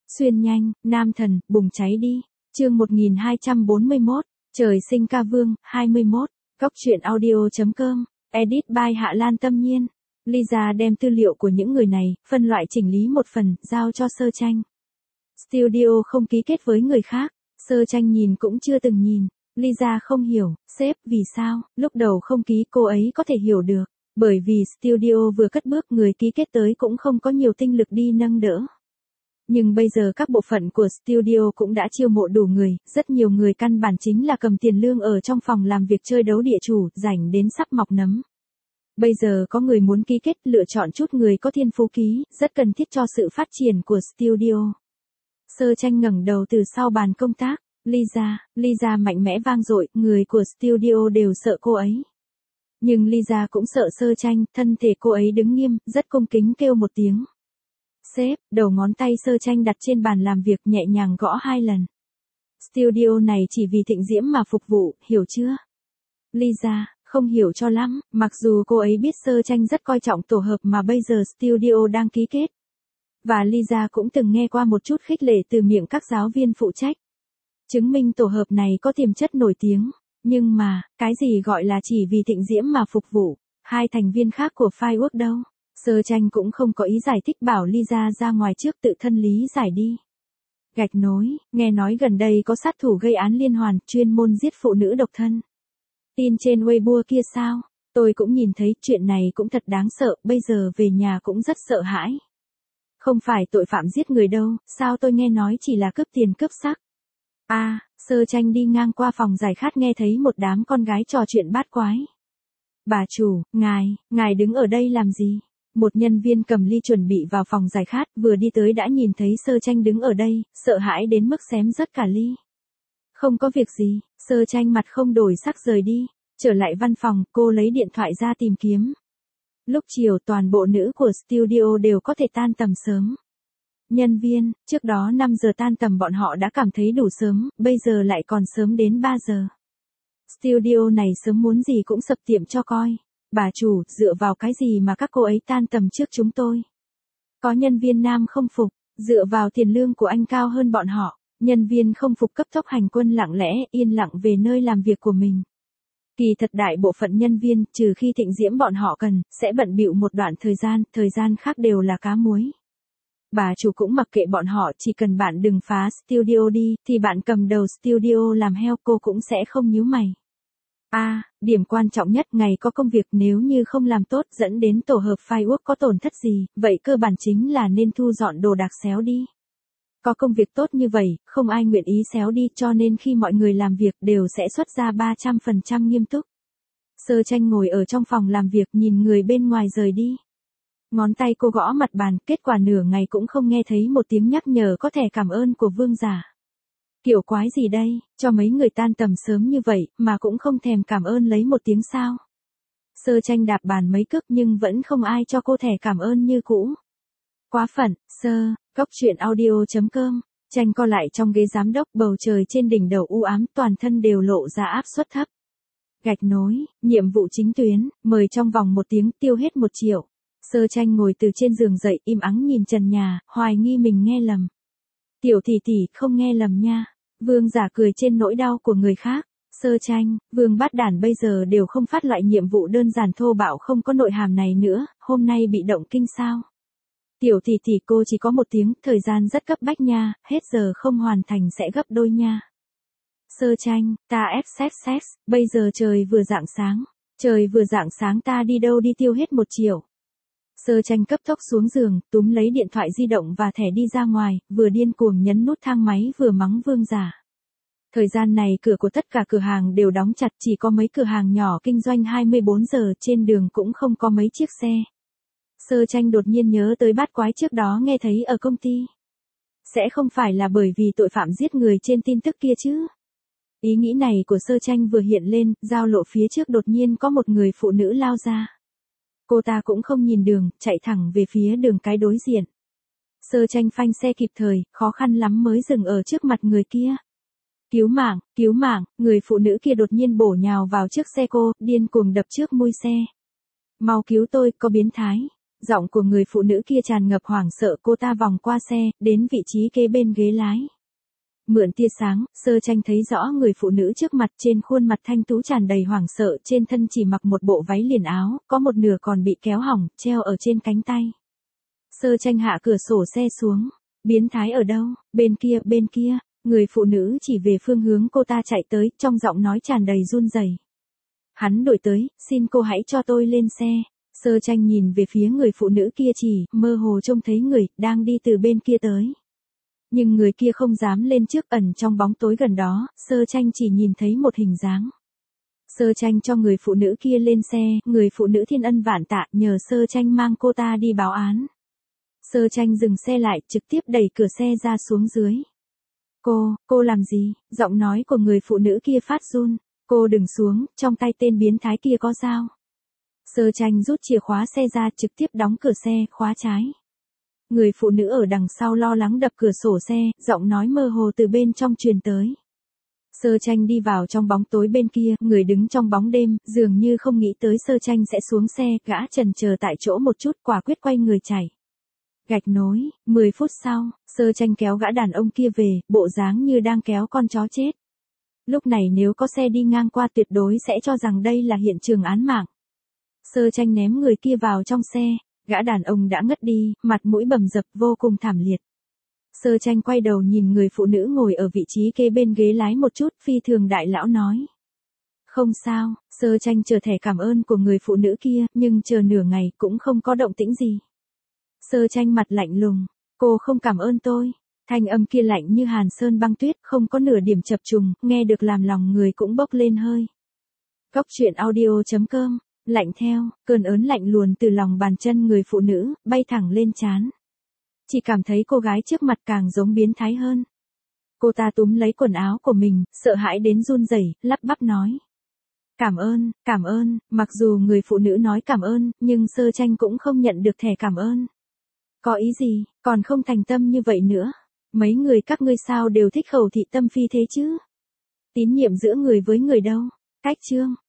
Xuyên nhanh, nam thần, bùng cháy đi. Chương 1241, trời sinh ca vương, 21. Góc truyện audio.com, edit by Hạ Lan Tâm Nhiên. Lisa đem tư liệu của những người này, phân loại chỉnh lý một phần, giao cho Sơ Tranh. Studio không ký kết với người khác, Sơ Tranh nhìn cũng chưa từng nhìn. Lisa không hiểu, sếp, vì sao, lúc đầu không ký cô ấy có thể hiểu được. Bởi vì studio vừa cất bước người ký kết tới cũng không có nhiều tinh lực đi nâng đỡ. Nhưng bây giờ các bộ phận của studio cũng đã chiêu mộ đủ người, rất nhiều người căn bản chính là cầm tiền lương ở trong phòng làm việc chơi đấu địa chủ, rảnh đến sắp mọc nấm. Bây giờ có người muốn ký kết, lựa chọn chút người có thiên phú ký, rất cần thiết cho sự phát triển của studio. Sơ Tranh ngẩng đầu từ sau bàn công tác, Lisa mạnh mẽ vang dội, người của studio đều sợ cô ấy. Nhưng Lisa cũng sợ Sơ Tranh, thân thể cô ấy đứng nghiêm, rất cung kính kêu một tiếng. Sếp, đầu ngón tay Sơ Tranh đặt trên bàn làm việc nhẹ nhàng gõ 2 lần. Studio này chỉ vì Thịnh Diễm mà phục vụ, hiểu chưa? Lisa, không hiểu cho lắm, mặc dù cô ấy biết Sơ Tranh rất coi trọng tổ hợp mà bây giờ studio đang ký kết. Và Lisa cũng từng nghe qua một chút khích lệ từ miệng các giáo viên phụ trách. Chứng minh tổ hợp này có tiềm chất nổi tiếng. Nhưng mà, cái gì gọi là chỉ vì Thịnh Diễm mà phục vụ, 2 thành viên khác của Firework đâu? Sơ Tranh cũng không có ý giải thích bảo Lisa ra ngoài trước tự thân lý giải đi. Gạch nối, nghe nói gần đây có sát thủ gây án liên hoàn, chuyên môn giết phụ nữ độc thân. Tin trên Weibo kia sao? Tôi cũng nhìn thấy chuyện này cũng thật đáng sợ, bây giờ về nhà cũng rất sợ hãi. Không phải tội phạm giết người đâu, sao tôi nghe nói chỉ là cướp tiền cướp sắc. Sơ Tranh đi ngang qua phòng giải khát nghe thấy một đám con gái trò chuyện bát quái. Bà chủ, ngài đứng ở đây làm gì? Một nhân viên cầm ly chuẩn bị vào phòng giải khát, vừa đi tới đã nhìn thấy Sơ Tranh đứng ở đây, sợ hãi đến mức xém rớt cả ly. Không có việc gì, Sơ Tranh mặt không đổi sắc rời đi, trở lại văn phòng, cô lấy điện thoại ra tìm kiếm. Lúc chiều toàn bộ nữ của studio đều có thể tan tầm sớm. Nhân viên, trước đó 5 giờ tan tầm bọn họ đã cảm thấy đủ sớm, bây giờ lại còn sớm đến 3 giờ. Studio này sớm muốn gì cũng sập tiệm cho coi. Bà chủ, dựa vào cái gì mà các cô ấy tan tầm trước chúng tôi? Có nhân viên nam không phục, dựa vào tiền lương của anh cao hơn bọn họ. Nhân viên không phục cấp tốc hành quân lặng lẽ, yên lặng về nơi làm việc của mình. Kỳ thật đại bộ phận nhân viên, trừ khi Thịnh Diễm bọn họ cần, sẽ bận bịu một đoạn thời gian khác đều là cá muối. Bà chủ cũng mặc kệ bọn họ, chỉ cần bạn đừng phá studio đi, thì bạn cầm đầu studio làm heo cô cũng sẽ không nhíu mày. Điểm quan trọng nhất ngày có công việc nếu như không làm tốt dẫn đến tổ hợp Firework có tổn thất gì, vậy cơ bản chính là nên thu dọn đồ đạc xéo đi. Có công việc tốt như vậy, không ai nguyện ý xéo đi cho nên khi mọi người làm việc đều sẽ xuất ra 300% nghiêm túc. Sơ Tranh ngồi ở trong phòng làm việc nhìn người bên ngoài rời đi. Ngón tay cô gõ mặt bàn, kết quả nửa ngày cũng không nghe thấy một tiếng nhắc nhở có thẻ cảm ơn của vương giả. Kiểu quái gì đây, cho mấy người tan tầm sớm như vậy, mà cũng không thèm cảm ơn lấy một tiếng sao. Sơ Tranh đạp bàn mấy cước nhưng vẫn không ai cho cô thẻ cảm ơn như cũ. Quá phận, góc truyện audio.com, Tranh co lại trong ghế giám đốc, bầu trời trên đỉnh đầu u ám, toàn thân đều lộ ra áp suất thấp. Gạch nối, nhiệm vụ chính tuyến, mời trong vòng 1 tiếng tiêu hết 1 triệu. Sơ Tranh ngồi từ trên giường dậy, im ắng nhìn trần nhà, hoài nghi mình nghe lầm. Tiểu tỷ, không nghe lầm nha. Vương giả cười trên nỗi đau của người khác. Sơ Tranh, Vương Bát Đản bây giờ đều không phát loại nhiệm vụ đơn giản thô bạo không có nội hàm này nữa, hôm nay bị động kinh sao? Tiểu tỷ cô chỉ có 1 tiếng, thời gian rất cấp bách nha, hết giờ không hoàn thành sẽ gấp đôi nha. Sơ Tranh, ta sex, bây giờ trời vừa rạng sáng ta đi đâu đi tiêu hết 1 triệu. Sơ Tranh cấp tốc xuống giường, túm lấy điện thoại di động và thẻ đi ra ngoài, vừa điên cuồng nhấn nút thang máy vừa mắng vương giả. Thời gian này cửa của tất cả cửa hàng đều đóng chặt, chỉ có mấy cửa hàng nhỏ kinh doanh 24 giờ, trên đường cũng không có mấy chiếc xe. Sơ Tranh đột nhiên nhớ tới bát quái trước đó nghe thấy ở công ty. Sẽ không phải là bởi vì tội phạm giết người trên tin tức kia chứ? Ý nghĩ này của Sơ Tranh vừa hiện lên, giao lộ phía trước đột nhiên có một người phụ nữ lao ra. Cô ta cũng không nhìn đường, chạy thẳng về phía đường cái đối diện. Sơ Tranh phanh xe kịp thời, khó khăn lắm mới dừng ở trước mặt người kia. Cứu mạng, người phụ nữ kia đột nhiên bổ nhào vào trước xe cô, điên cuồng đập trước mui xe. Mau cứu tôi, có biến thái. Giọng của người phụ nữ kia tràn ngập hoảng sợ, cô ta vòng qua xe, đến vị trí kế bên ghế lái. Mượn tia sáng, Sơ Tranh thấy rõ người phụ nữ trước mặt, trên khuôn mặt thanh tú tràn đầy hoảng sợ, trên thân chỉ mặc một bộ váy liền áo, có một nửa còn bị kéo hỏng, treo ở trên cánh tay. Sơ Tranh hạ cửa sổ xe xuống. Biến thái ở đâu? Bên kia, người phụ nữ chỉ về phương hướng cô ta chạy tới, trong giọng nói tràn đầy run rẩy. Hắn đổi tới, xin cô hãy cho tôi lên xe. Sơ Tranh nhìn về phía người phụ nữ kia, chỉ mơ hồ trông thấy người đang đi từ bên kia tới. Nhưng người kia không dám lên trước, ẩn trong bóng tối gần đó, Sơ Tranh chỉ nhìn thấy một hình dáng. Sơ Tranh cho người phụ nữ kia lên xe, người phụ nữ thiên ân vạn tạ nhờ Sơ Tranh mang cô ta đi báo án. Sơ Tranh dừng xe lại, trực tiếp đẩy cửa xe ra xuống dưới. Cô làm gì? Giọng nói của người phụ nữ kia phát run. Cô đừng xuống, trong tay tên biến thái kia có dao. Sơ Tranh rút chìa khóa xe ra, trực tiếp đóng cửa xe, khóa trái. Người phụ nữ ở đằng sau lo lắng đập cửa sổ xe, giọng nói mơ hồ từ bên trong truyền tới. Sơ Tranh đi vào trong bóng tối bên kia, người đứng trong bóng đêm, dường như không nghĩ tới Sơ Tranh sẽ xuống xe, gã chần chờ tại chỗ một chút, quả quyết quay người chạy. Gạch nối, 10 phút sau, Sơ Tranh kéo gã đàn ông kia về, bộ dáng như đang kéo con chó chết. Lúc này nếu có xe đi ngang qua tuyệt đối sẽ cho rằng đây là hiện trường án mạng. Sơ Tranh ném người kia vào trong xe, gã đàn ông đã ngất đi, mặt mũi bầm dập vô cùng thảm liệt. Sơ Tranh quay đầu nhìn người phụ nữ ngồi ở vị trí kế bên ghế lái một chút, phi thường đại lão nói. Không sao, Sơ Tranh chờ thẻ cảm ơn của người phụ nữ kia, nhưng chờ nửa ngày cũng không có động tĩnh gì. Sơ Tranh mặt lạnh lùng, cô không cảm ơn tôi. Thanh âm kia lạnh như hàn sơn băng tuyết, không có nửa điểm chập trùng, nghe được làm lòng người cũng bốc lên hơi. Góc truyện audio.com, lạnh theo, cơn ớn lạnh luồn từ lòng bàn chân người phụ nữ, bay thẳng lên trán. Chỉ cảm thấy cô gái trước mặt càng giống biến thái hơn. Cô ta túm lấy quần áo của mình, sợ hãi đến run rẩy, lắp bắp nói. Cảm ơn, mặc dù người phụ nữ nói cảm ơn, nhưng Sơ Tranh cũng không nhận được thẻ cảm ơn. Có ý gì, còn không thành tâm như vậy nữa. Mấy người các ngươi sao đều thích khẩu thị tâm phi thế chứ? Tín nhiệm giữa người với người đâu? Cách chương.